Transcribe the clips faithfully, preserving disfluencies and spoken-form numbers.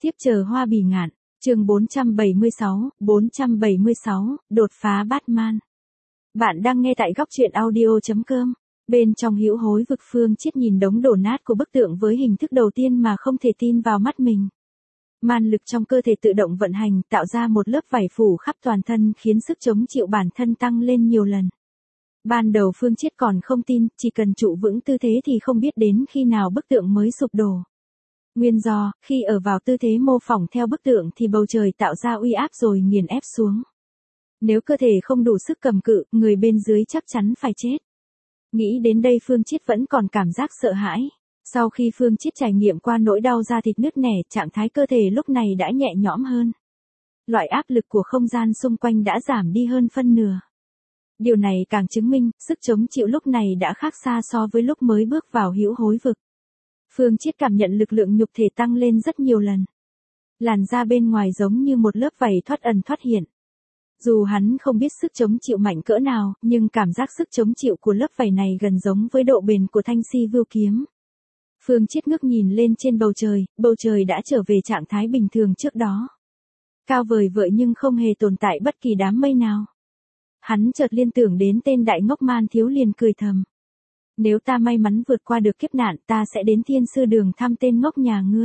Tiếp chờ hoa bì ngạn, chương bốn trăm bảy mươi sáu, bốn trăm bảy mươi sáu, đột phá Batman. Bạn đang nghe tại góc truyện audio chấm com. Bên trong hữu hối vực, Phương Chiết nhìn đống đổ nát của bức tượng với hình thức đầu tiên mà không thể tin vào mắt mình. Man lực trong cơ thể tự động vận hành, tạo ra một lớp vảy phủ khắp toàn thân khiến sức chống chịu bản thân tăng lên nhiều lần. Ban đầu Phương Chiết còn không tin, chỉ cần trụ vững tư thế thì không biết đến khi nào bức tượng mới sụp đổ. Nguyên do, khi ở vào tư thế mô phỏng theo bức tượng thì bầu trời tạo ra uy áp rồi nghiền ép xuống. Nếu cơ thể không đủ sức cầm cự, người bên dưới chắc chắn phải chết. Nghĩ đến đây Phương Chiết vẫn còn cảm giác sợ hãi. Sau khi Phương Chiết trải nghiệm qua nỗi đau da thịt nứt nẻ, trạng thái cơ thể lúc này đã nhẹ nhõm hơn. Loại áp lực của không gian xung quanh đã giảm đi hơn phân nửa. Điều này càng chứng minh, sức chống chịu lúc này đã khác xa so với lúc mới bước vào hữu hối vực. Phương Chiết cảm nhận lực lượng nhục thể tăng lên rất nhiều lần. Làn da bên ngoài giống như một lớp vảy thoát ẩn thoát hiện. Dù hắn không biết sức chống chịu mạnh cỡ nào, nhưng cảm giác sức chống chịu của lớp vảy này gần giống với độ bền của thanh si vưu kiếm. Phương Chiết ngước nhìn lên trên bầu trời, bầu trời đã trở về trạng thái bình thường trước đó. Cao vời vợi nhưng không hề tồn tại bất kỳ đám mây nào. Hắn chợt liên tưởng đến tên đại ngốc Man Thiếu liền cười thầm. Nếu ta may mắn vượt qua được kiếp nạn, ta sẽ đến Thiên Sư Đường thăm tên ngốc nhà ngươi.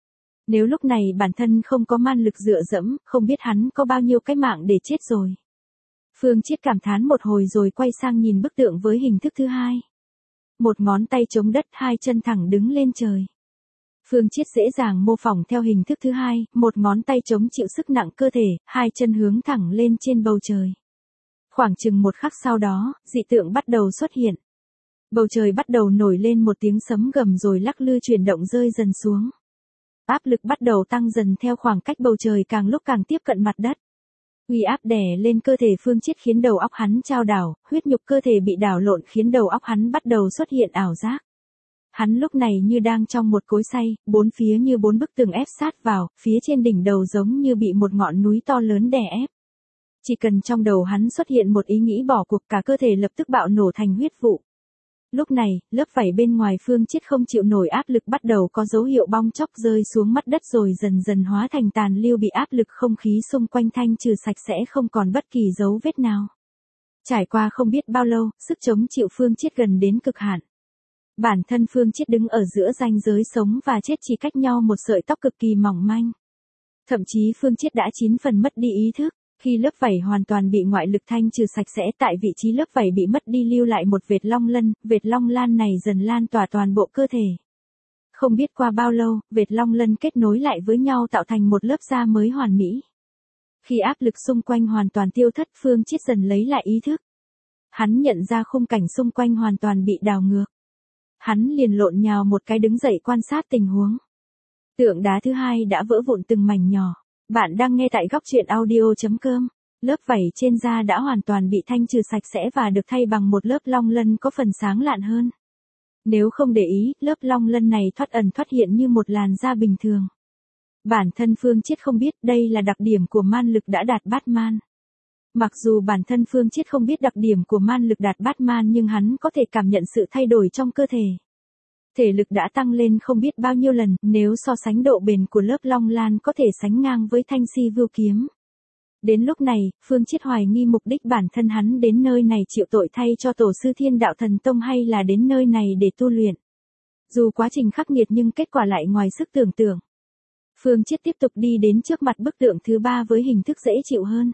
Nếu lúc này bản thân không có man lực dựa dẫm, không biết hắn có bao nhiêu cái mạng để chết rồi. Phương Chiết cảm thán một hồi rồi quay sang nhìn bức tượng với hình thức thứ hai. Một ngón tay chống đất, hai chân thẳng đứng lên trời. Phương Chiết dễ dàng mô phỏng theo hình thức thứ hai, một ngón tay chống chịu sức nặng cơ thể, hai chân hướng thẳng lên trên bầu trời. Khoảng chừng một khắc sau đó, dị tượng bắt đầu xuất hiện. Bầu trời bắt đầu nổi lên một tiếng sấm gầm rồi lắc lư chuyển động rơi dần xuống. Áp lực bắt đầu tăng dần theo khoảng cách bầu trời càng lúc càng tiếp cận mặt đất. Uy áp đè lên cơ thể Phương Chiết khiến đầu óc hắn chao đảo, huyết nhục cơ thể bị đảo lộn khiến đầu óc hắn bắt đầu xuất hiện ảo giác. Hắn lúc này như đang trong một cối xay, bốn phía như bốn bức tường ép sát vào, phía trên đỉnh đầu giống như bị một ngọn núi to lớn đè ép. Chỉ cần trong đầu hắn xuất hiện một ý nghĩ bỏ cuộc, cả cơ thể lập tức bạo nổ thành huyết vụ. Lúc này, lớp vảy bên ngoài Phương Chiết không chịu nổi áp lực bắt đầu có dấu hiệu bong chóc rơi xuống mặt đất rồi dần dần hóa thành tàn lưu, bị áp lực không khí xung quanh thanh trừ sạch sẽ không còn bất kỳ dấu vết nào. Trải qua không biết bao lâu, sức chống chịu Phương Chiết gần đến cực hạn. Bản thân Phương Chiết đứng ở giữa ranh giới sống và chết chỉ cách nhau một sợi tóc cực kỳ mỏng manh. Thậm chí Phương Chiết đã chín phần mất đi ý thức. Khi lớp vảy hoàn toàn bị ngoại lực thanh trừ sạch sẽ, tại vị trí lớp vảy bị mất đi lưu lại một vệt long lân, vệt long lan này dần lan tỏa toàn bộ cơ thể. Không biết qua bao lâu, vệt long lân kết nối lại với nhau tạo thành một lớp da mới hoàn mỹ. Khi áp lực xung quanh hoàn toàn tiêu thất, Phương Chiết dần lấy lại ý thức. Hắn nhận ra khung cảnh xung quanh hoàn toàn bị đảo ngược. Hắn liền lộn nhào một cái đứng dậy quan sát tình huống. Tượng đá thứ hai đã vỡ vụn từng mảnh nhỏ. Bạn đang nghe tại góc truyện audio chấm com. Lớp vảy trên da đã hoàn toàn bị thanh trừ sạch sẽ và được thay bằng một lớp long lân có phần sáng lạn hơn. Nếu không để ý, lớp long lân này thoát ẩn thoát hiện như một làn da bình thường. Bản thân Phương Chiết không biết đây là đặc điểm của man lực đã đạt Batman. Mặc dù bản thân Phương Chiết không biết đặc điểm của man lực đạt Batman nhưng hắn có thể cảm nhận sự thay đổi trong cơ thể. Thể lực đã tăng lên không biết bao nhiêu lần, nếu so sánh độ bền của lớp long lan có thể sánh ngang với thanh si vưu kiếm. Đến lúc này, Phương Chiết hoài nghi mục đích bản thân hắn đến nơi này chịu tội thay cho tổ sư Thiên Đạo Thần Tông hay là đến nơi này để tu luyện. Dù quá trình khắc nghiệt nhưng kết quả lại ngoài sức tưởng tượng. Phương Chiết tiếp tục đi đến trước mặt bức tượng thứ ba với hình thức dễ chịu hơn.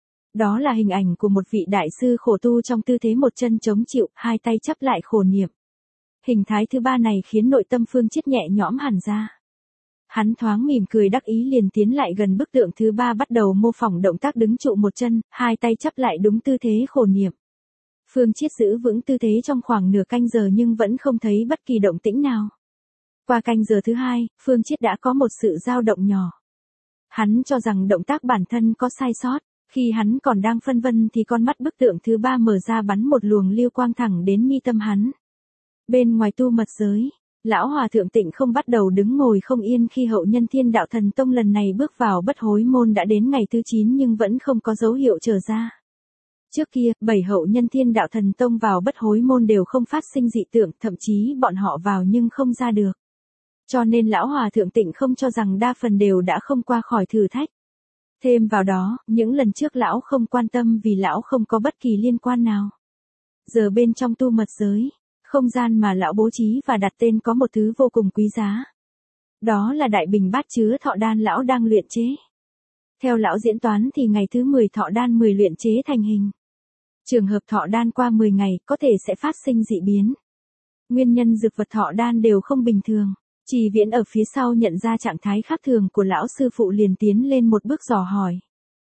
Đó là hình ảnh của một vị đại sư khổ tu trong tư thế một chân chống chịu, hai tay chắp lại khổ niệm. Hình thái thứ ba này khiến nội tâm Phương Chiết nhẹ nhõm hẳn ra. Hắn thoáng mỉm cười đắc ý liền tiến lại gần bức tượng thứ ba bắt đầu mô phỏng động tác đứng trụ một chân, hai tay chắp lại đúng tư thế khổ niệm. Phương Chiết giữ vững tư thế trong khoảng nửa canh giờ nhưng vẫn không thấy bất kỳ động tĩnh nào. Qua canh giờ thứ hai, Phương Chiết đã có một sự dao động nhỏ. Hắn cho rằng động tác bản thân có sai sót. Khi hắn còn đang phân vân thì con mắt bức tượng thứ ba mở ra bắn một luồng lưu quang thẳng đến mi tâm hắn. Bên ngoài tu mật giới, lão hòa thượng Tịnh không bắt đầu đứng ngồi không yên khi hậu nhân Thiên Đạo Thần Tông lần này bước vào bất hối môn. Đã đến ngày thứ chín nhưng vẫn không có dấu hiệu trở ra. Trước kia, bảy hậu nhân Thiên Đạo Thần Tông vào bất hối môn đều không phát sinh dị tượng, thậm chí bọn họ vào nhưng không ra được. Cho nên lão hòa thượng Tịnh không cho rằng đa phần đều đã không qua khỏi thử thách. Thêm vào đó, những lần trước lão không quan tâm vì lão không có bất kỳ liên quan nào. Giờ bên trong tu mật giới, không gian mà lão bố trí và đặt tên có một thứ vô cùng quý giá. Đó là đại bình bát chứa thọ đan lão đang luyện chế. Theo lão diễn toán thì ngày thứ mười thọ đan mười luyện chế thành hình. Trường hợp thọ đan qua mười ngày có thể sẽ phát sinh dị biến. Nguyên nhân dược vật thọ đan đều không bình thường. Trì Viễn ở phía sau nhận ra trạng thái khác thường của lão sư phụ liền tiến lên một bước dò hỏi.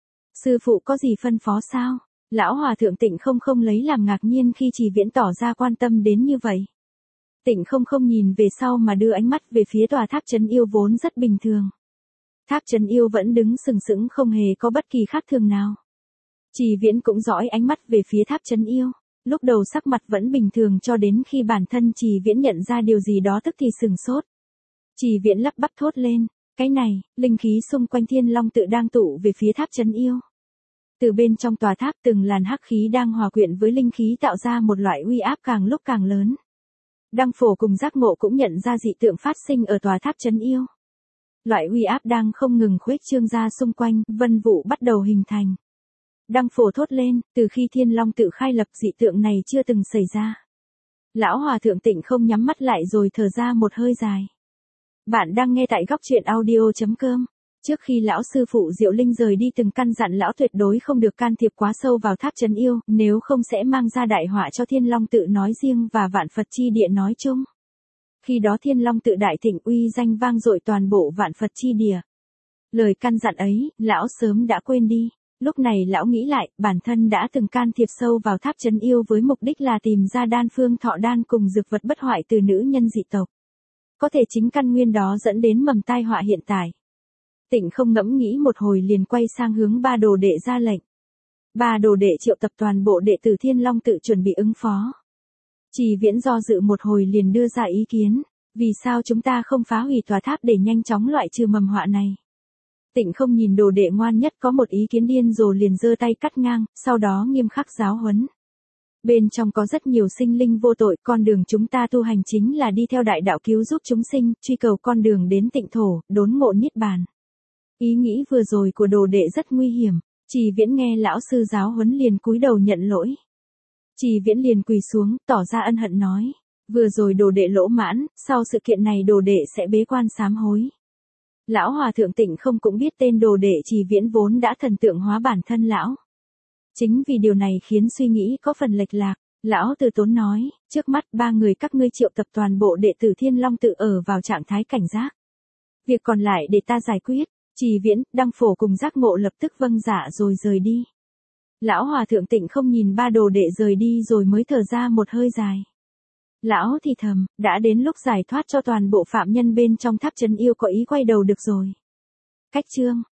Sư phụ có gì phân phó sao? Lão hòa thượng Tịnh không không lấy làm ngạc nhiên khi Trì Viễn tỏ ra quan tâm đến như vậy. Tịnh không không nhìn về sau mà đưa ánh mắt về phía tòa tháp trấn yêu vốn rất bình thường. Tháp trấn yêu vẫn đứng sừng sững không hề có bất kỳ khác thường nào. Trì Viễn cũng dõi ánh mắt về phía tháp trấn yêu. Lúc đầu sắc mặt vẫn bình thường cho đến khi bản thân Trì Viễn nhận ra điều gì đó tức thì sừng sốt. Trì Viễn lắp bắp thốt lên, cái này, linh khí xung quanh Thiên Long tự đang tụ về phía tháp trấn yêu. Từ bên trong tòa tháp từng làn hắc khí đang hòa quyện với linh khí tạo ra một loại uy áp càng lúc càng lớn. Đăng Phổ cùng Giác Ngộ cũng nhận ra dị tượng phát sinh ở tòa tháp trấn yêu. Loại uy áp đang không ngừng khuếch trương ra xung quanh, vân vụ bắt đầu hình thành. Đăng Phổ thốt lên, từ khi Thiên Long tự khai lập dị tượng này chưa từng xảy ra. Lão hòa thượng Tịnh không nhắm mắt lại rồi thở ra một hơi dài. Bạn đang nghe tại góc truyện audio chấm com. Trước khi lão sư phụ Diệu Linh rời đi từng căn dặn lão tuyệt đối không được can thiệp quá sâu vào tháp trấn yêu, nếu không sẽ mang ra đại họa cho Thiên Long tự nói riêng và Vạn Phật chi địa nói chung. Khi đó Thiên Long tự đại thịnh uy danh vang dội toàn bộ Vạn Phật chi địa. Lời căn dặn ấy, lão sớm đã quên đi. Lúc này lão nghĩ lại, bản thân đã từng can thiệp sâu vào tháp trấn yêu với mục đích là tìm ra đan phương thọ đan cùng dược vật bất hoại từ nữ nhân dị tộc. Có thể chính căn nguyên đó dẫn đến mầm tai họa hiện tại. Tịnh không ngẫm nghĩ một hồi liền quay sang hướng ba đồ đệ ra lệnh. Ba đồ đệ triệu tập toàn bộ đệ tử Thiên Long tự chuẩn bị ứng phó. Trì Viễn do dự một hồi liền đưa ra ý kiến, vì sao chúng ta không phá hủy tòa tháp để nhanh chóng loại trừ mầm họa này. Tịnh không nhìn đồ đệ ngoan nhất có một ý kiến điên rồ liền giơ tay cắt ngang, sau đó nghiêm khắc giáo huấn. Bên trong có rất nhiều sinh linh vô tội, con đường chúng ta tu hành chính là đi theo đại đạo cứu giúp chúng sinh, truy cầu con đường đến tịnh thổ, đốn ngộ niết bàn. Ý nghĩ vừa rồi của đồ đệ rất nguy hiểm. Trì Viễn nghe lão sư giáo huấn liền cúi đầu nhận lỗi. Trì Viễn liền quỳ xuống, tỏ ra ân hận nói. Vừa rồi đồ đệ lỗ mãn, sau sự kiện này đồ đệ sẽ bế quan sám hối. Lão hòa thượng Tịnh không cũng biết tên đồ đệ Trì Viễn vốn đã thần tượng hóa bản thân lão. Chính vì điều này khiến suy nghĩ có phần lệch lạc. Lão từ tốn nói, trước mắt ba người các ngươi triệu tập toàn bộ đệ tử Thiên Long tự ở vào trạng thái cảnh giác. Việc còn lại để ta giải quyết. Trì Viễn, Đăng Phổ cùng Giác Ngộ lập tức vâng dạ rồi rời đi. Lão hòa thượng Tịnh không nhìn ba đồ đệ rời đi rồi mới thở ra một hơi dài. Lão thì thầm, đã đến lúc giải thoát cho toàn bộ phạm nhân bên trong tháp trấn yêu có ý quay đầu được rồi. Cách chương